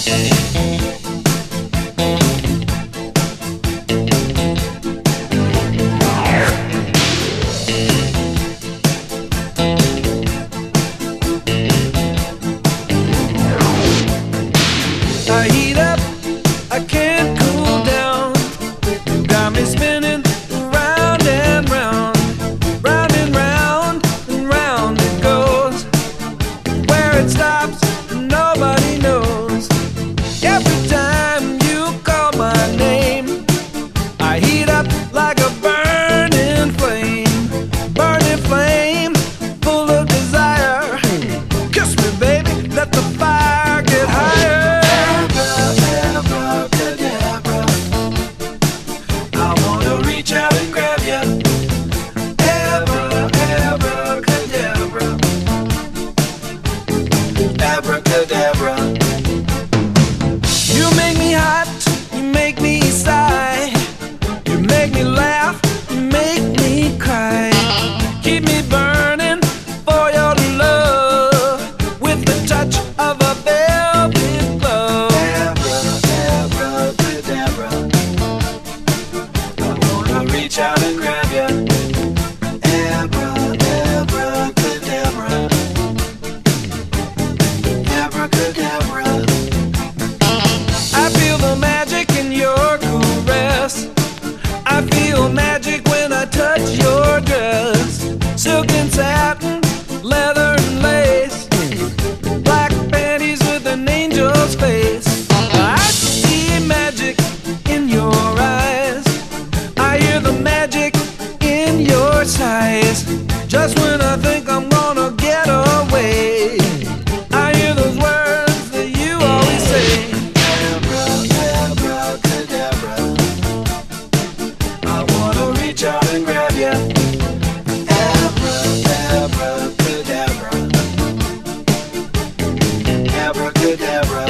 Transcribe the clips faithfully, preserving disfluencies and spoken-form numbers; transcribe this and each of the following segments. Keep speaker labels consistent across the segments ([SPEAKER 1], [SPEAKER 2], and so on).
[SPEAKER 1] I heat up, I can't cool down. You got me spinning round and round, round and round and round it goes. Where it stops, nobody knows. Every time you call my name, I heat up like a burning flame, burning flame, full of desire. Kiss me, baby, let the fire get higher. Abracadabra. You make me hot, you make me sigh, you make me laugh, you make me cry. Keep me burning for your love with the touch of a velvet glove. Abracadabra. I wanna reach out and grab you. I feel the magic in your caress. I feel magic when I touch your dress. Silk and satin, leather and lace, black panties with an angel's face. I see magic in your eyes. I hear the magic in your sighs. Just when I think I'm gonna get away, I hear those words that you always say. Abracadabra. I wanna reach out and grab you. Abracadabra. Abracadabra.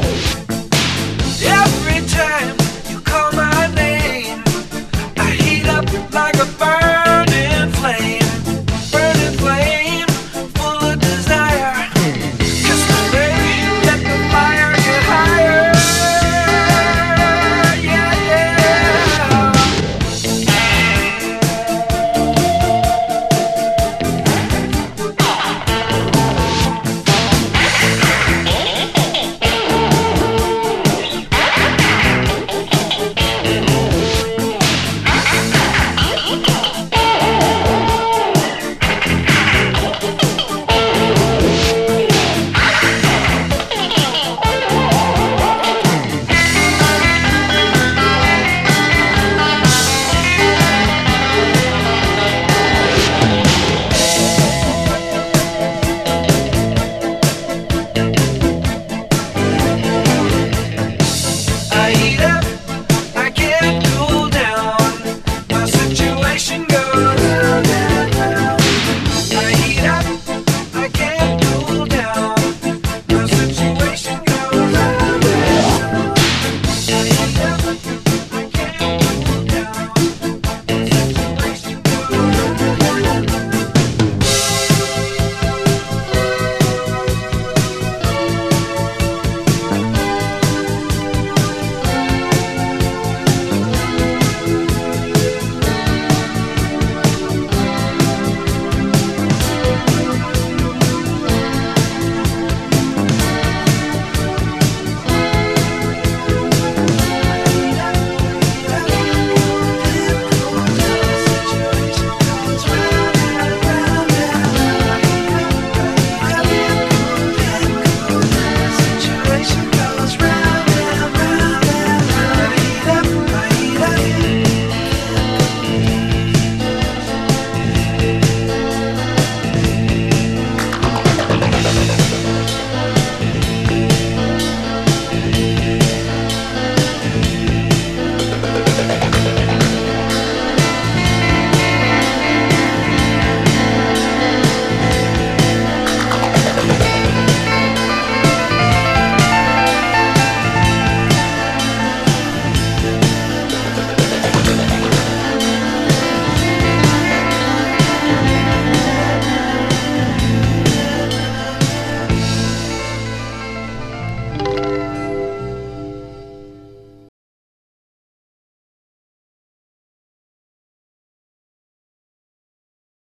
[SPEAKER 1] Every time you call my name, I heat up like a burning flame, burning flame, full of desire. Kiss me, baby, let the fire get higher. Yeah, yeah. I heat up, I can't cool down. My situation goes round and round. I heat up, I can't cool down. My situation goes round and round. I heat up, I can't cool down. My situation goes round and round.